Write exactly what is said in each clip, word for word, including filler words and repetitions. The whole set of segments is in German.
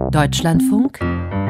Deutschlandfunk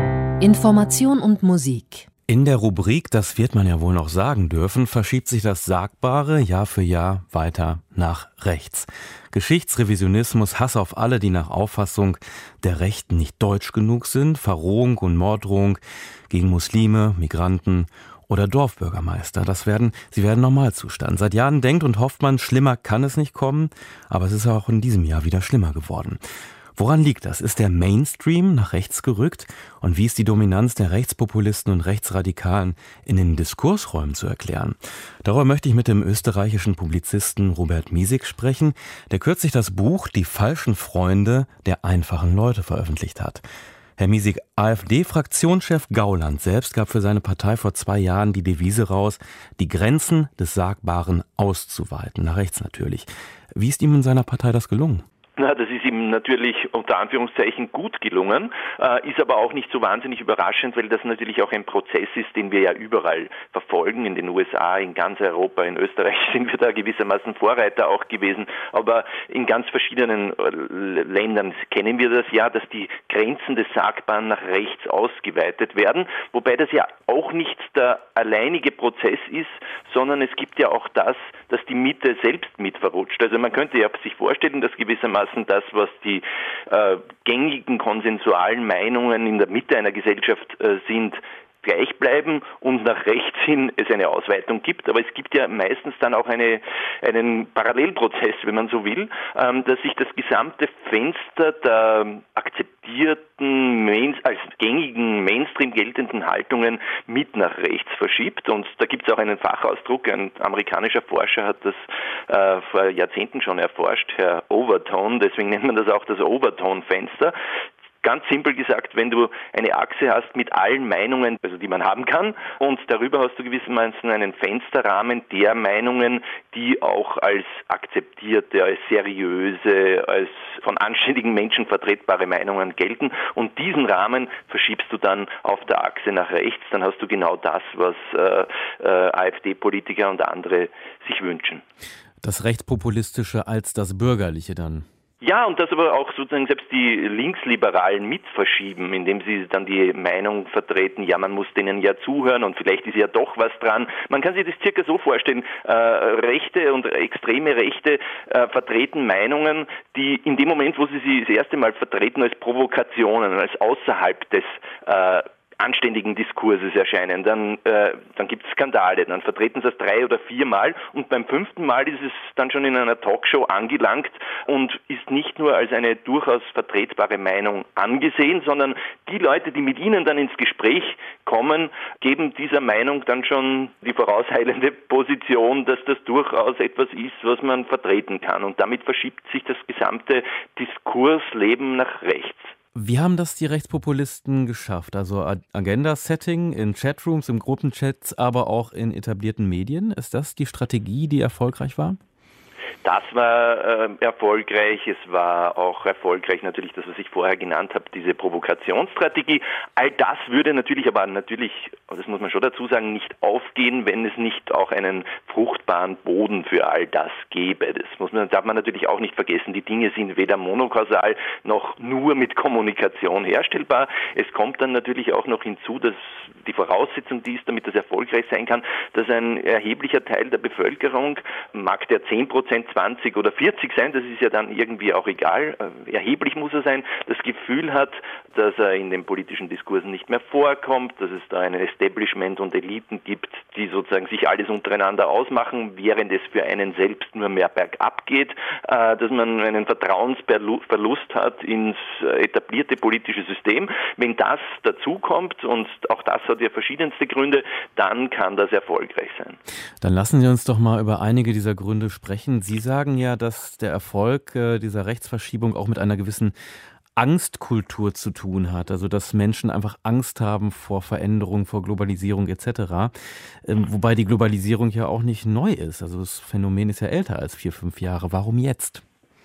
Information und Musik. In der Rubrik „Das wird man ja wohl noch sagen dürfen" verschiebt sich das Sagbare Jahr für Jahr weiter nach rechts. Geschichtsrevisionismus, Hass auf alle, die nach Auffassung der Rechten nicht deutsch genug sind, Verrohung und Morddrohung gegen Muslime, Migranten oder Dorfbürgermeister. Das werden, sie werden Normalzustand. Seit Jahren denkt und hofft man, schlimmer kann es nicht kommen, aber es ist auch in diesem Jahr wieder schlimmer geworden. Woran liegt das? Ist der Mainstream nach rechts gerückt? Und wie ist die Dominanz der Rechtspopulisten und Rechtsradikalen in den Diskursräumen zu erklären? Darüber möchte ich mit dem österreichischen Publizisten Robert Miesig sprechen, der kürzlich das Buch »Die falschen Freunde der einfachen Leute« veröffentlicht hat. Herr Miesig, AfD-Fraktionschef Gauland selbst gab für seine Partei vor zwei Jahren die Devise raus, die Grenzen des Sagbaren auszuweiten, nach rechts natürlich. Wie ist ihm in seiner Partei das gelungen? Na, das ist ihm natürlich unter Anführungszeichen gut gelungen, äh, ist aber auch nicht so wahnsinnig überraschend, weil das natürlich auch ein Prozess ist, den wir ja überall verfolgen, in den U S A, in ganz Europa, in Österreich sind wir da gewissermaßen Vorreiter auch gewesen, aber in ganz verschiedenen äh, Ländern kennen wir das ja, dass die Grenzen des Sagbaren nach rechts ausgeweitet werden, wobei das ja auch nicht der alleinige Prozess ist, sondern es gibt ja auch das, dass die Mitte selbst mit verrutscht. Also man könnte ja sich vorstellen, dass gewissermaßen das, was die äh, gängigen konsensualen Meinungen in der Mitte einer Gesellschaft äh, sind, gleich bleiben und nach rechts hin es eine Ausweitung gibt. Aber es gibt ja meistens dann auch eine, einen Parallelprozess, wenn man so will, ähm, dass sich das gesamte Fenster der akzeptierten, Main, als gängigen Mainstream geltenden Haltungen mit nach rechts verschiebt. Und da gibt es auch einen Fachausdruck, ein amerikanischer Forscher hat das äh, vor Jahrzehnten schon erforscht, Herr Overton, deswegen nennt man das auch das Overton-Fenster. Ganz simpel gesagt, wenn du eine Achse hast mit allen Meinungen, also die man haben kann, und darüber hast du gewissermaßen einen Fensterrahmen der Meinungen, die auch als akzeptierte, als seriöse, als von anständigen Menschen vertretbare Meinungen gelten. Und diesen Rahmen verschiebst du dann auf der Achse nach rechts. Dann hast du genau das, was äh, äh, AfD-Politiker und andere sich wünschen. Das Rechtspopulistische als das Bürgerliche dann? Ja, und das aber auch sozusagen selbst die Linksliberalen mit verschieben, indem sie dann die Meinung vertreten, ja, man muss denen ja zuhören und vielleicht ist ja doch was dran. Man kann sich das circa so vorstellen, äh, Rechte und extreme Rechte äh, vertreten Meinungen, die in dem Moment, wo sie sie das erste Mal vertreten, als Provokationen, als außerhalb des äh, anständigen Diskurses erscheinen, dann, äh, dann gibt es Skandale, dann vertreten sie es drei oder viermal und beim fünften Mal ist es dann schon in einer Talkshow angelangt und ist nicht nur als eine durchaus vertretbare Meinung angesehen, sondern die Leute, die mit ihnen dann ins Gespräch kommen, geben dieser Meinung dann schon die vorauseilende Position, dass das durchaus etwas ist, was man vertreten kann und damit verschiebt sich das gesamte Diskursleben nach rechts. Wie haben das die Rechtspopulisten geschafft? Also Agenda-Setting in Chatrooms, in Gruppenchats, aber auch in etablierten Medien? Ist das die Strategie, die erfolgreich war? Das war äh, erfolgreich. Es war auch erfolgreich natürlich das, was ich vorher genannt habe, diese Provokationsstrategie. All das würde natürlich, aber natürlich, das muss man schon dazu sagen, nicht aufgehen, wenn es nicht auch einen fruchtbaren Boden für all das gäbe. Das muss man, darf man natürlich auch nicht vergessen. Die Dinge sind weder monokausal noch nur mit Kommunikation herstellbar. Es kommt dann natürlich auch noch hinzu, dass die Voraussetzung, die ist, damit das erfolgreich sein kann, dass ein erheblicher Teil der Bevölkerung, mag der zehn Prozent, zwanzig oder vierzig sein, das ist ja dann irgendwie auch egal, erheblich muss er sein, das Gefühl hat, dass er in den politischen Diskursen nicht mehr vorkommt, dass es da ein Establishment und Eliten gibt, die sozusagen sich alles untereinander ausmachen, während es für einen selbst nur mehr bergab geht, dass man einen Vertrauensverlust hat ins etablierte politische System. Wenn das dazukommt, und auch das hat ja verschiedenste Gründe, dann kann das erfolgreich sein. Dann lassen Sie uns doch mal über einige dieser Gründe sprechen. Sie sagen ja, dass der Erfolg äh, dieser Rechtsverschiebung auch mit einer gewissen Angstkultur zu tun hat, also dass Menschen einfach Angst haben vor Veränderung, vor Globalisierung et cetera. Ähm, wobei die Globalisierung ja auch nicht neu ist. Also das Phänomen ist ja älter als vier, fünf Jahre. Warum jetzt?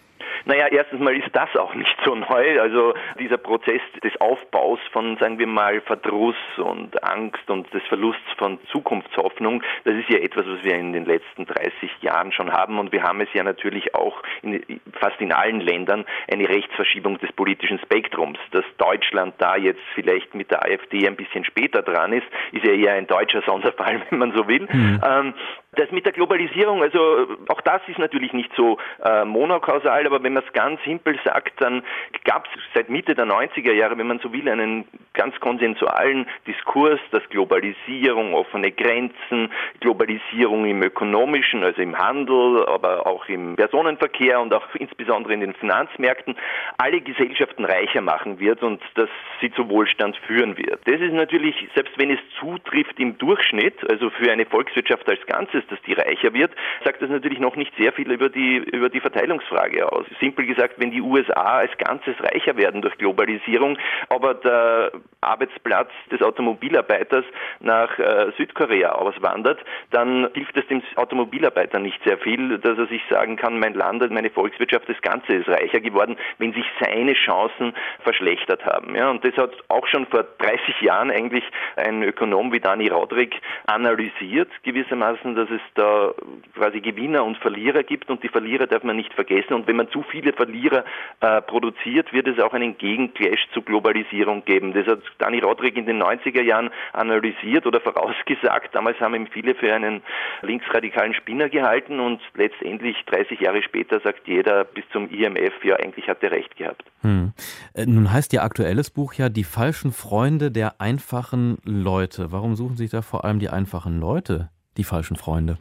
Naja, erstens mal ist das auch nicht so neu. Also dieser Prozess des Aufbaus von, sagen wir mal, Verdruss und Angst und des Verlusts von Zukunftshoffnung, das ist ja etwas, was wir in den letzten dreißig Jahren schon haben. Und wir haben es ja natürlich auch in, fast in allen Ländern eine Rechtsverschiebung des politischen Spektrums. Dass Deutschland da jetzt vielleicht mit der AfD ein bisschen später dran ist, ist ja eher ein deutscher Sonderfall, wenn man so will. Mhm. Ähm, Das mit der Globalisierung, also auch das ist natürlich nicht so äh, monokausal, aber wenn man es ganz simpel sagt, dann gab es seit Mitte der neunziger Jahre, wenn man so will, einen ganz konsensualen Diskurs, dass Globalisierung, offene Grenzen, Globalisierung im ökonomischen, also im Handel, aber auch im Personenverkehr und auch insbesondere in den Finanzmärkten, alle Gesellschaften reicher machen wird und dass sie zu Wohlstand führen wird. Das ist natürlich, selbst wenn es zutrifft im Durchschnitt, also für eine Volkswirtschaft als Ganzes, dass die reicher wird, sagt das natürlich noch nicht sehr viel über die, über die Verteilungsfrage aus. Simpel gesagt, wenn die U S A als Ganzes reicher werden durch Globalisierung, aber der Arbeitsplatz des Automobilarbeiters nach äh, Südkorea auswandert, dann hilft es dem Automobilarbeiter nicht sehr viel, dass er sich sagen kann, mein Land, meine Volkswirtschaft, das Ganze ist reicher geworden, wenn sich seine Chancen verschlechtert haben. Ja, und das hat auch schon vor dreißig Jahren eigentlich ein Ökonom wie Dani Rodrik analysiert, gewissermaßen, dass es da quasi Gewinner und Verlierer gibt und die Verlierer darf man nicht vergessen und wenn man zu viele Verlierer äh, produziert, wird es auch einen Gegenclash zur Globalisierung geben. Das hat Dani Rodrik in den neunziger Jahren analysiert oder vorausgesagt. Damals haben ihn viele für einen linksradikalen Spinner gehalten und letztendlich dreißig Jahre später sagt jeder bis zum I M F, ja eigentlich hat er recht gehabt. Hm. Äh, nun heißt Ihr aktuelles Buch ja Die falschen Freunde der einfachen Leute. Warum suchen sich da vor allem die einfachen Leute? Die falschen Freunde?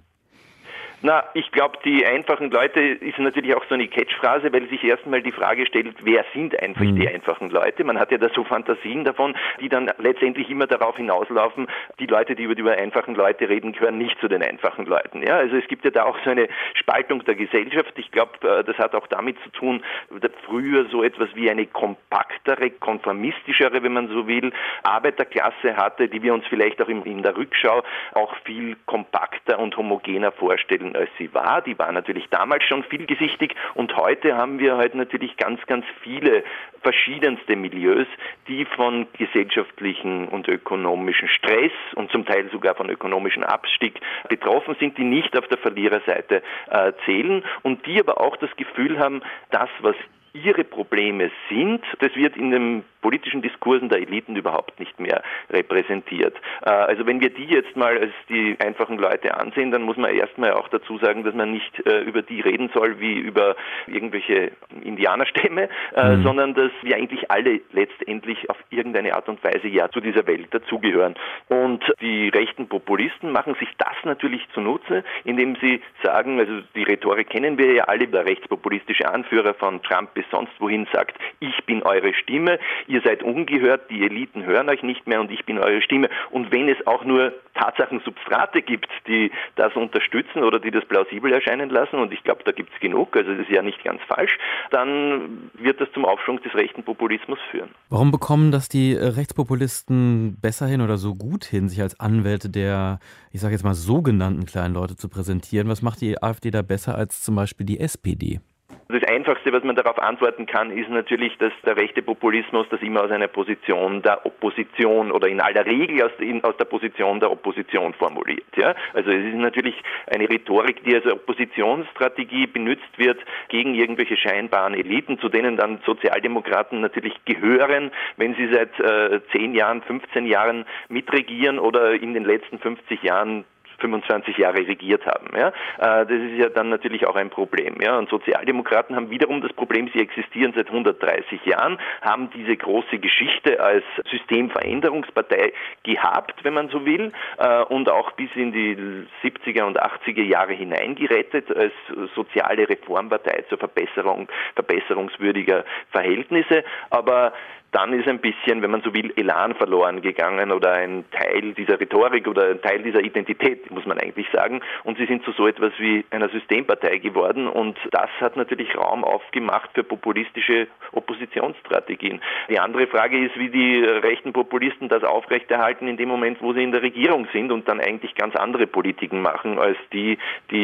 Na, ich glaube, die einfachen Leute ist natürlich auch so eine Catchphrase, weil sich erstmal die Frage stellt, wer sind einfach mhm. die einfachen Leute? Man hat ja da so Fantasien davon, die dann letztendlich immer darauf hinauslaufen, die Leute, die über die einfachen Leute reden, gehören nicht zu den einfachen Leuten. Ja, also es gibt ja da auch so eine Spaltung der Gesellschaft. Ich glaube, das hat auch damit zu tun, dass früher so etwas wie eine kompaktere, konformistischere, wenn man so will, Arbeiterklasse hatte, die wir uns vielleicht auch in der Rückschau auch viel kompakter und homogener vorstellen, als sie war. Die war natürlich damals schon vielgesichtig und heute haben wir halt natürlich ganz, ganz viele verschiedenste Milieus, die von gesellschaftlichen und ökonomischen Stress und zum Teil sogar von ökonomischem Abstieg betroffen sind, die nicht auf der Verliererseite äh, zählen und die aber auch das Gefühl haben, das, was ihre Probleme sind, das wird in den politischen Diskursen der Eliten überhaupt nicht mehr repräsentiert. Also wenn wir die jetzt mal als die einfachen Leute ansehen, dann muss man erstmal auch dazu sagen, dass man nicht über die reden soll wie über irgendwelche Indianerstämme, mhm. sondern dass wir eigentlich alle letztendlich auf irgendeine Art und Weise ja zu dieser Welt dazugehören. Und die rechten Populisten machen sich das natürlich zunutze, indem sie sagen, also die Rhetorik kennen wir ja alle, der rechtspopulistische Anführer von Trump bis sonst wohin sagt, ich bin eure Stimme, ihr seid ungehört, die Eliten hören euch nicht mehr und ich bin eure Stimme. Und wenn es auch nur Tatsachensubstrate gibt, die das unterstützen oder die das plausibel erscheinen lassen, und ich glaube, da gibt es genug, also das ist ja nicht ganz falsch, dann wird das zum Aufschwung des rechten Populismus führen. Warum bekommen das die Rechtspopulisten besser hin oder so gut hin, sich als Anwälte der, ich sage jetzt mal, sogenannten kleinen Leute zu präsentieren? Was macht die AfD da besser als zum Beispiel die S P D? Das Einfachste, was man darauf antworten kann, ist natürlich, dass der rechte Populismus das immer aus einer Position der Opposition oder in aller Regel aus, in, aus der Position der Opposition formuliert. Ja? Also es ist natürlich eine Rhetorik, die als Oppositionsstrategie benutzt wird gegen irgendwelche scheinbaren Eliten, zu denen dann Sozialdemokraten natürlich gehören, wenn sie seit äh, zehn Jahren, fünfzehn Jahren mitregieren oder in den letzten fünfzig Jahren fünfundzwanzig Jahre regiert haben. Ja? Das ist ja dann natürlich auch ein Problem. Ja? Und Sozialdemokraten haben wiederum das Problem, sie existieren seit hundertdreißig Jahren, haben diese große Geschichte als Systemveränderungspartei gehabt, wenn man so will, und auch bis in die siebziger und achtziger Jahre hineingerettet als soziale Reformpartei zur Verbesserung, verbesserungswürdiger Verhältnisse. Aber dann ist ein bisschen, wenn man so will, Elan verloren gegangen oder ein Teil dieser Rhetorik oder ein Teil dieser Identität, muss man eigentlich sagen. Und sie sind zu so etwas wie einer Systempartei geworden und das hat natürlich Raum aufgemacht für populistische Oppositionsstrategien. Die andere Frage ist, wie die rechten Populisten das aufrechterhalten in dem Moment, wo sie in der Regierung sind und dann eigentlich ganz andere Politiken machen als die, die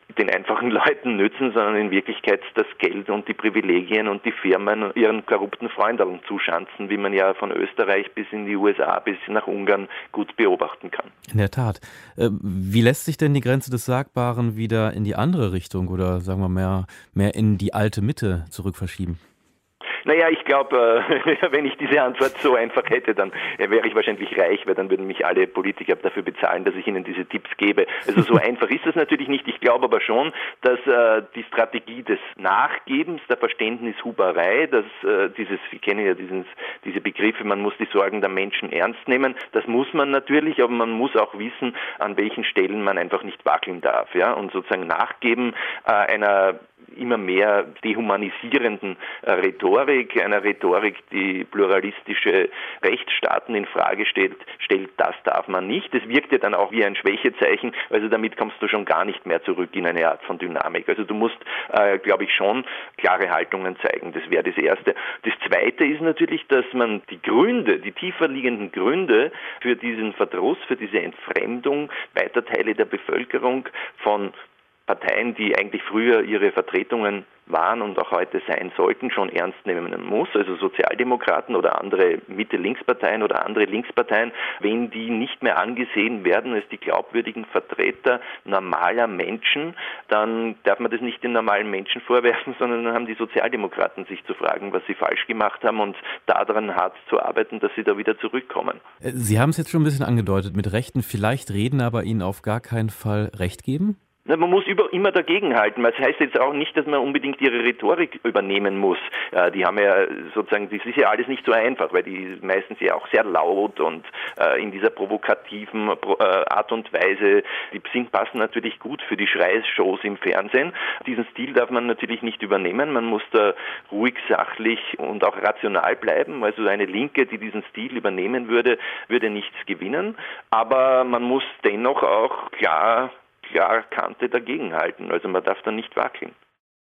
den einfachen Leuten nützen, sondern in Wirklichkeit das Geld und die Privilegien und die Firmen ihren korrupten Freunden zuschanzen, wie man ja von Österreich bis in die U S A bis nach Ungarn gut beobachten kann. In der Tat. Wie lässt sich denn die Grenze des Sagbaren wieder in die andere Richtung oder sagen wir mehr, mehr in die alte Mitte zurück verschieben? Naja, ich glaube, äh, wenn ich diese Antwort so einfach hätte, dann äh, wäre ich wahrscheinlich reich, weil dann würden mich alle Politiker dafür bezahlen, dass ich ihnen diese Tipps gebe. Also so einfach ist das natürlich nicht. Ich glaube aber schon, dass äh, die Strategie des Nachgebens, der Verständnishuberei, dass äh, dieses, wir kennen ja dieses, diese Begriffe, man muss die Sorgen der Menschen ernst nehmen, das muss man natürlich, aber man muss auch wissen, an welchen Stellen man einfach nicht wackeln darf, ja, und sozusagen nachgeben äh, einer immer mehr dehumanisierenden äh, Rhetorik, einer Rhetorik, die pluralistische Rechtsstaaten in Frage stellt, stellt, das darf man nicht. Das wirkt ja dann auch wie ein Schwächezeichen, also damit kommst du schon gar nicht mehr zurück in eine Art von Dynamik. Also du musst, äh, glaube ich, schon klare Haltungen zeigen, das wäre das Erste. Das Zweite ist natürlich, dass man die Gründe, die tiefer liegenden Gründe für diesen Verdruss, für diese Entfremdung weiter Teile der Bevölkerung von Parteien, die eigentlich früher ihre Vertretungen waren und auch heute sein sollten, schon ernst nehmen muss, also Sozialdemokraten oder andere Mitte-Links-Parteien oder andere Linksparteien, wenn die nicht mehr angesehen werden als die glaubwürdigen Vertreter normaler Menschen, dann darf man das nicht den normalen Menschen vorwerfen, sondern dann haben die Sozialdemokraten sich zu fragen, was sie falsch gemacht haben und daran hart zu arbeiten, dass sie da wieder zurückkommen. Sie haben es jetzt schon ein bisschen angedeutet, mit Rechten vielleicht reden, aber ihnen auf gar keinen Fall Recht geben? Man muss über, immer dagegenhalten. Das heißt jetzt auch nicht, dass man unbedingt ihre Rhetorik übernehmen muss. Äh, die haben ja sozusagen, das ist ja alles nicht so einfach, weil die meistens ja auch sehr laut und äh, in dieser provokativen äh, Art und Weise, die sind, passen natürlich gut für die Schreishows im Fernsehen. Diesen Stil darf man natürlich nicht übernehmen. Man muss da ruhig, sachlich und auch rational bleiben. Also eine Linke, die diesen Stil übernehmen würde, würde nichts gewinnen. Aber man muss dennoch auch klar klar Kante dagegenhalten. Also man darf da nicht wackeln.